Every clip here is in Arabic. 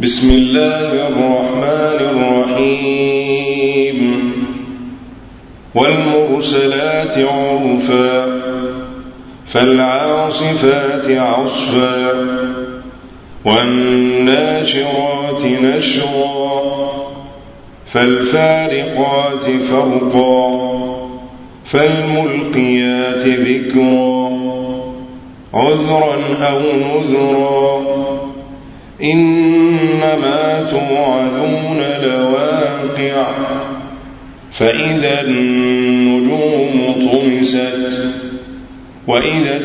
بسم الله الرحمن الرحيم والمرسلات عرفا فالعاصفات عصفا والناشرات نشرا فالفارقات فرقا فالملقيات ذكرا عذرا أو نذرا إنما توعدون لواقع فإذا النجوم طمست وإذا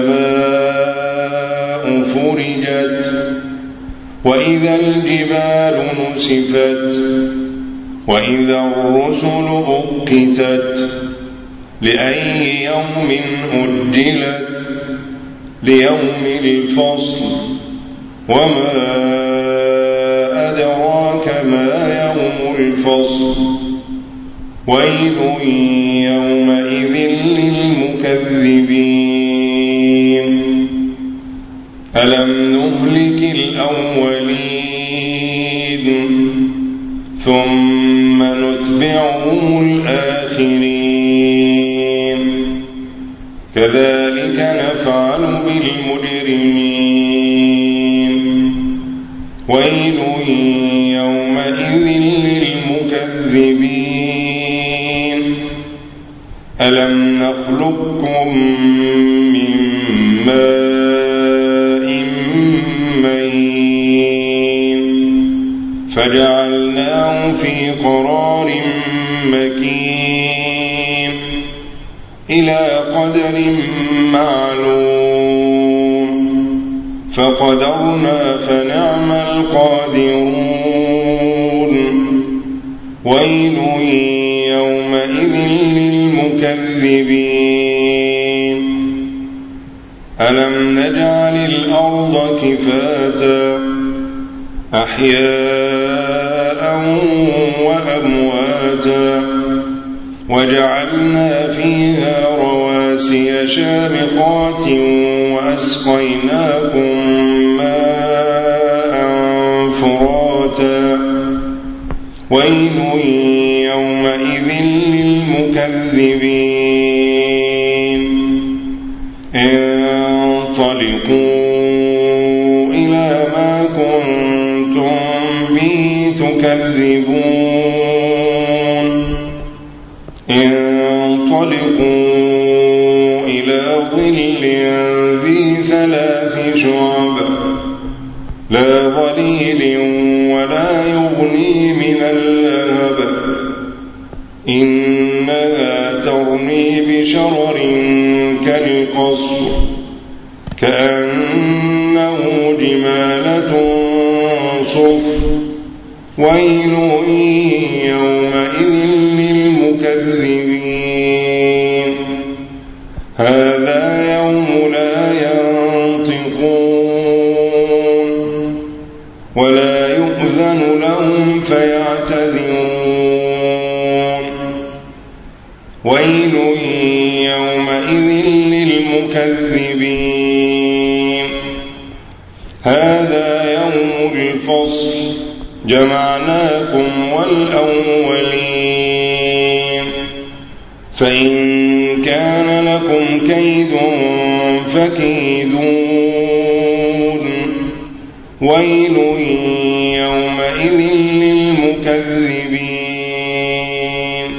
السماء فرجت وإذا الجبال نسفت وإذا الرسل أقتت لأي يوم أجلت ليوم الفصل وما أدراك ما يوم الفصل ويل يومئذ للمكذبين ألم نهلك الأولين ثم نتبعهم الآخرين كذلك نفعل بالمجرمين ويل يومئذ للمكذبين ألم نخلقكم من ماء مهين فجعلناه في قرار مكين إلى قدر معلوم فقدرنا فنعم القادرون ويل يومئذ للمكذبين ألم نجعل الأرض كفاتا أحياء وأمواتا وجعلنا فيها رواسي شامخات وأسقيناكم ماء فراتا ويل يومئذ للمكذبين انطلقوا إلى ما كنتم به تكذبون انطلقوا إلى ظل ذي 3 شعب لا ظليل ولا يغني من اللهب إنها ترمي بشرر كالقصر كأنه جمالة صفر ويل يومئذ للمكذبين هذا يوم لا ينطقون ولا يؤذن لهم فيعتذرون ويل يومئذ للمكذبين هذا يوم الفصل جمعناكم والأولين فإن كان لكم كيد فكيدون ويل يومئذ للمكذبين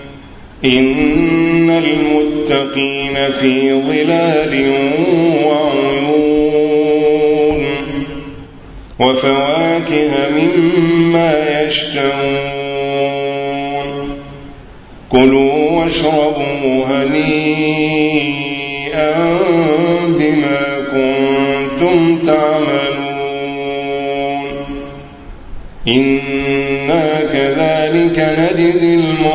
إن المتقين في ظلال وعيون وفواكه مما يشتهون كلوا واشربوا هنيئا بما كنتم تعملون إنا كذلك نجزي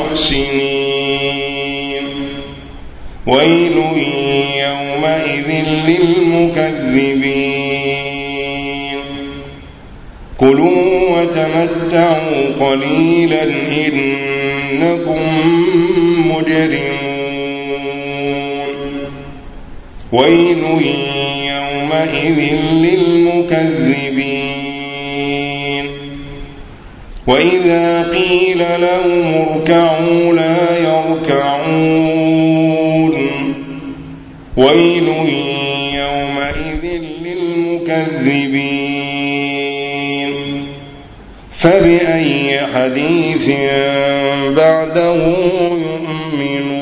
المحسنين ويل يومئذ للمكذبين كلوا وتمتعوا قليلا إنكم مجرمون ويل يومئذ للمكذبين وإذا قيل لهم اركعوا لا يركعون ويل يومئذ للمكذبين فبأي حديث بعده يؤمنون